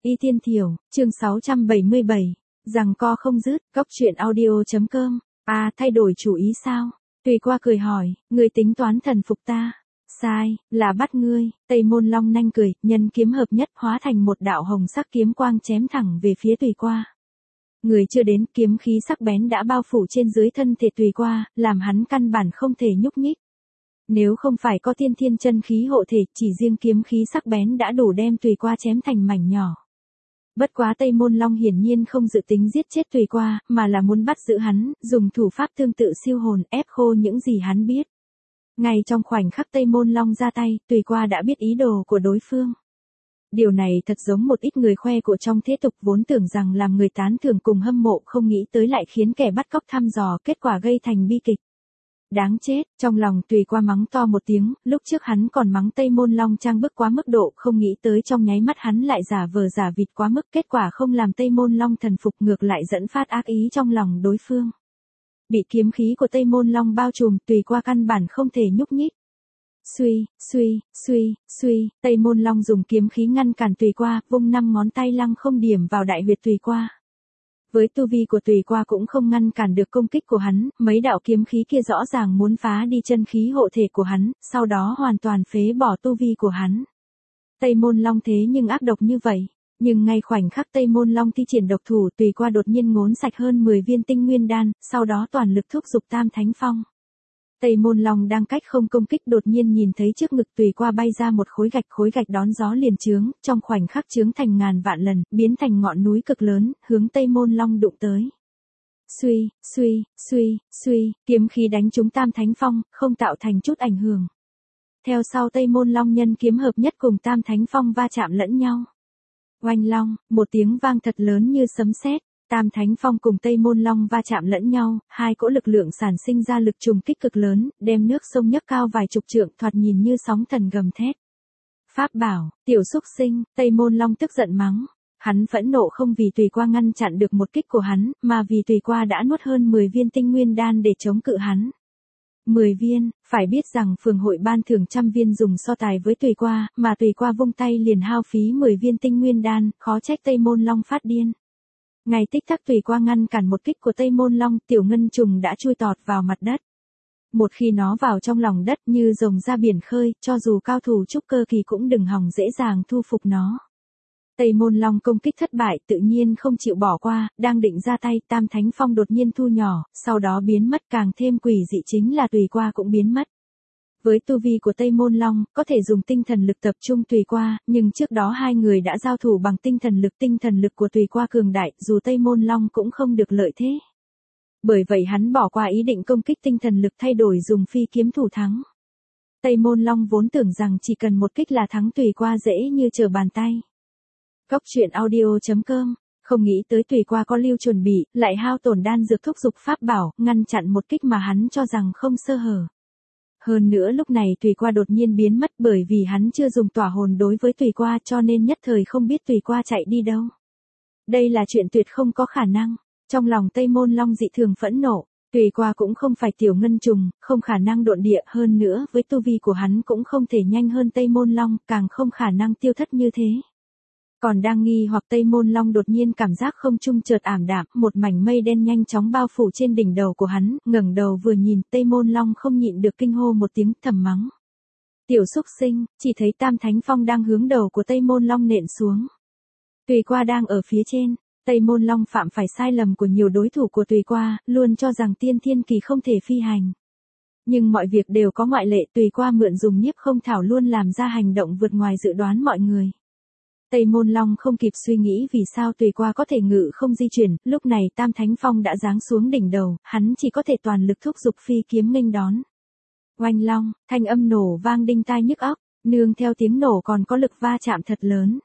Y Tiên Thiểu, chương 677, rằng co không dứt, cóc truyện audio.com, thay đổi chủ ý sao? Tùy qua cười hỏi, ngươi tính toán thần phục ta? Sai, là bắt ngươi. Tây Môn Long nanh cười, nhân kiếm hợp nhất hóa thành một đạo hồng sắc kiếm quang chém thẳng về phía Tùy qua. Người chưa đến, kiếm khí sắc bén đã bao phủ trên dưới thân thể Tùy qua, làm hắn căn bản không thể nhúc nhích. Nếu không phải có tiên thiên chân khí hộ thể, chỉ riêng kiếm khí sắc bén đã đủ đem Tùy qua chém thành mảnh nhỏ. Bất quá Tây Môn Long hiển nhiên không dự tính giết chết Tùy qua, mà là muốn bắt giữ hắn, dùng thủ pháp tương tự siêu hồn ép khô những gì hắn biết. Ngay trong khoảnh khắc Tây Môn Long ra tay, Tùy qua đã biết ý đồ của đối phương. Điều này thật giống một ít người khoe của trong thế tục vốn tưởng rằng làm người tán thưởng cùng hâm mộ, không nghĩ tới lại khiến kẻ bắt cóc thăm dò, kết quả gây thành bi kịch. Đáng chết, trong lòng Tùy qua mắng to một tiếng, lúc trước hắn còn mắng Tây Môn Long trang bức quá mức độ, không nghĩ tới trong nháy mắt hắn lại giả vờ giả vịt quá mức, kết quả không làm Tây Môn Long thần phục, ngược lại dẫn phát ác ý trong lòng đối phương. Bị kiếm khí của Tây Môn Long bao trùm, Tùy qua căn bản không thể nhúc nhích. Suy, Tây Môn Long dùng kiếm khí ngăn cản Tùy qua, vung 5 ngón tay lăng không điểm vào đại huyệt Tùy qua. Với tu vi của Tùy qua cũng không ngăn cản được công kích của hắn, mấy đạo kiếm khí kia rõ ràng muốn phá đi chân khí hộ thể của hắn, sau đó hoàn toàn phế bỏ tu vi của hắn. Tây Môn Long thế nhưng ác độc như vậy, nhưng ngay khoảnh khắc Tây Môn Long thi triển độc thủ, Tùy qua đột nhiên ngốn sạch hơn 10 viên tinh nguyên đan, sau đó toàn lực thúc giục Tam Thánh Phong. Tây Môn Long đang cách không công kích, đột nhiên nhìn thấy trước ngực Tùy qua bay ra một khối gạch đón gió liền chướng, trong khoảnh khắc chướng thành ngàn vạn lần, biến thành ngọn núi cực lớn, hướng Tây Môn Long đụng tới. Suy, kiếm khí đánh trúng Tam Thánh Phong, không tạo thành chút ảnh hưởng. Theo sau Tây Môn Long nhân kiếm hợp nhất cùng Tam Thánh Phong va chạm lẫn nhau. Oanh long, một tiếng vang thật lớn như sấm sét. Tam Thánh Phong cùng Tây Môn Long va chạm lẫn nhau, hai cỗ lực lượng sản sinh ra lực trùng kích cực lớn, đem nước sông nhấc cao vài chục trượng, thoạt nhìn như sóng thần gầm thét. Pháp bảo, tiểu xúc sinh, Tây Môn Long tức giận mắng. Hắn phẫn nộ không vì Tùy qua ngăn chặn được một kích của hắn, mà vì Tùy qua đã nuốt hơn 10 viên tinh nguyên đan để chống cự hắn. 10 viên, phải biết rằng phường hội ban thưởng 100 viên dùng so tài với Tùy qua, mà Tùy qua vung tay liền hao phí 10 viên tinh nguyên đan, khó trách Tây Môn Long phát điên. Ngay tích tắc Tùy qua ngăn cản một kích của Tây Môn Long, tiểu ngân trùng đã chui tọt vào mặt đất. Một khi nó vào trong lòng đất như rồng ra biển khơi, cho dù cao thủ trúc cơ kỳ cũng đừng hòng dễ dàng thu phục nó. Tây Môn Long công kích thất bại, tự nhiên không chịu bỏ qua, đang định ra tay, Tam Thánh Phong đột nhiên thu nhỏ, sau đó biến mất, càng thêm quỷ dị chính là Tùy qua cũng biến mất. Với tu vi của Tây Môn Long, có thể dùng tinh thần lực tập trung Tùy qua, nhưng trước đó hai người đã giao thủ bằng tinh thần lực của Tùy qua cường đại, dù Tây Môn Long cũng không được lợi thế. Bởi vậy hắn bỏ qua ý định công kích tinh thần lực, thay đổi dùng phi kiếm thủ thắng. Tây Môn Long vốn tưởng rằng chỉ cần một kích là thắng Tùy qua dễ như trở bàn tay. Cóc truyện audio.com, không nghĩ tới Tùy qua có lưu chuẩn bị, lại hao tổn đan dược thúc giục pháp bảo, ngăn chặn một kích mà hắn cho rằng không sơ hở. Hơn nữa lúc này Tùy qua đột nhiên biến mất, bởi vì hắn chưa dùng tỏa hồn đối với Tùy qua, cho nên nhất thời không biết Tùy qua chạy đi đâu. Đây là chuyện tuyệt không có khả năng. Trong lòng Tây Môn Long dị thường phẫn nộ, Tùy qua cũng không phải tiểu ngân trùng, không khả năng độn địa, hơn nữa với tu vi của hắn cũng không thể nhanh hơn Tây Môn Long, càng không khả năng tiêu thất như thế. Còn đang nghi hoặc Tây Môn Long đột nhiên cảm giác không trung chợt ảm đạm, một mảnh mây đen nhanh chóng bao phủ trên đỉnh đầu của hắn, ngẩng đầu vừa nhìn, Tây Môn Long không nhịn được kinh hô một tiếng, thầm mắng. Tiểu xúc sinh, chỉ thấy Tam Thánh Phong đang hướng đầu của Tây Môn Long nện xuống. Tùy qua đang ở phía trên, Tây Môn Long phạm phải sai lầm của nhiều đối thủ của Tùy qua, luôn cho rằng tiên thiên kỳ không thể phi hành. Nhưng mọi việc đều có ngoại lệ, Tùy qua mượn dùng nhiếp không thảo luôn làm ra hành động vượt ngoài dự đoán mọi người. Tây Môn Long không kịp suy nghĩ vì sao Tùy qua có thể ngự không di chuyển, lúc này Tam Thánh Phong đã giáng xuống đỉnh đầu, hắn chỉ có thể toàn lực thúc giục phi kiếm nghênh đón. Oanh long, thanh âm nổ vang đinh tai nhức óc, nương theo tiếng nổ còn có lực va chạm thật lớn.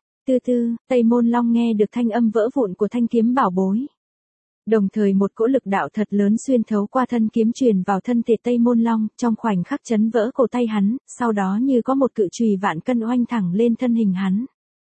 Tây Môn Long nghe được thanh âm vỡ vụn của thanh kiếm bảo bối. Đồng thời một cỗ lực đạo thật lớn xuyên thấu qua thân kiếm truyền vào thân thể Tây Môn Long, trong khoảnh khắc chấn vỡ cổ tay hắn, sau đó như có một cự chùy vạn cân oanh thẳng lên thân hình hắn.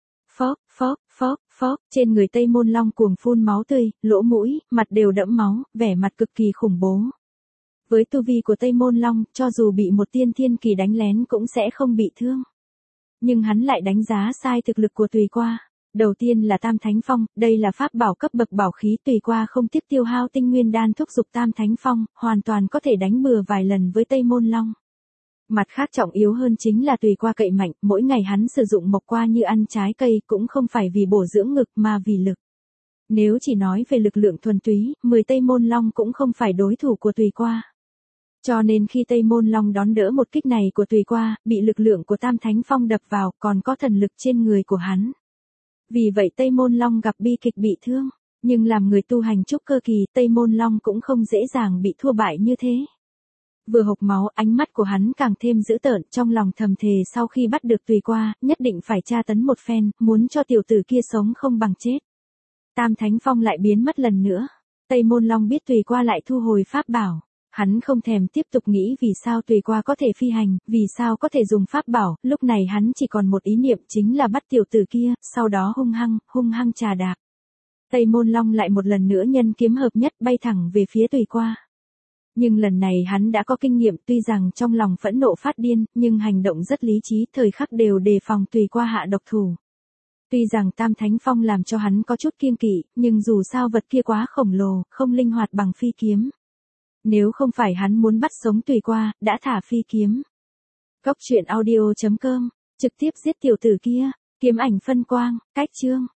Phốc, trên người Tây Môn Long cuồng phun máu tươi, lỗ mũi, mặt đều đẫm máu, vẻ mặt cực kỳ khủng bố. Với tu vi của Tây Môn Long, cho dù bị một tiên thiên kỳ đánh lén cũng sẽ không bị thương. Nhưng hắn lại đánh giá sai thực lực của Tùy qua. Đầu tiên là Tam Thánh Phong, đây là pháp bảo cấp bậc bảo khí tùy qua không tiếc tiêu hao tinh nguyên đan thúc giục Tam Thánh Phong, hoàn toàn có thể đánh bừa vài lần với Tây Môn Long. Mặt khác trọng yếu hơn chính là tùy qua cậy mạnh, mỗi ngày hắn sử dụng mộc qua như ăn trái cây cũng không phải vì bổ dưỡng ngực mà vì lực. Nếu chỉ nói về lực lượng thuần túy, 10 Tây Môn Long cũng không phải đối thủ của tùy qua. Cho nên khi Tây Môn Long đón đỡ một kích này của tùy qua, bị lực lượng của Tam Thánh Phong đập vào, còn có thần lực trên người của hắn. Vì vậy Tây Môn Long gặp bi kịch bị thương, nhưng làm người tu hành trúc cơ kỳ, Tây Môn Long cũng không dễ dàng bị thua bại như thế. Vừa hộc máu, ánh mắt của hắn càng thêm dữ tợn, trong lòng thầm thề sau khi bắt được tùy qua, nhất định phải tra tấn một phen, muốn cho tiểu tử kia sống không bằng chết. Tam Thánh Phong lại biến mất lần nữa. Tây Môn Long biết tùy qua lại thu hồi pháp bảo. Hắn không thèm tiếp tục nghĩ vì sao tùy qua có thể phi hành, vì sao có thể dùng pháp bảo, lúc này hắn chỉ còn một ý niệm chính là bắt tiểu tử kia, sau đó hung hăng trà đạp. Tây Môn Long lại một lần nữa nhân kiếm hợp nhất bay thẳng về phía tùy qua. Nhưng lần này hắn đã có kinh nghiệm, tuy rằng trong lòng phẫn nộ phát điên, nhưng hành động rất lý trí, thời khắc đều đề phòng tùy qua hạ độc thủ. Tuy rằng Tam Thánh Phong làm cho hắn có chút kiêng kỵ, nhưng dù sao vật kia quá khổng lồ, không linh hoạt bằng phi kiếm. Nếu không phải hắn muốn bắt sống tùy qua, đã thả phi kiếm. Cốc truyện audio.com, trực tiếp giết tiểu tử kia, kiếm ảnh phân quang, cách chương.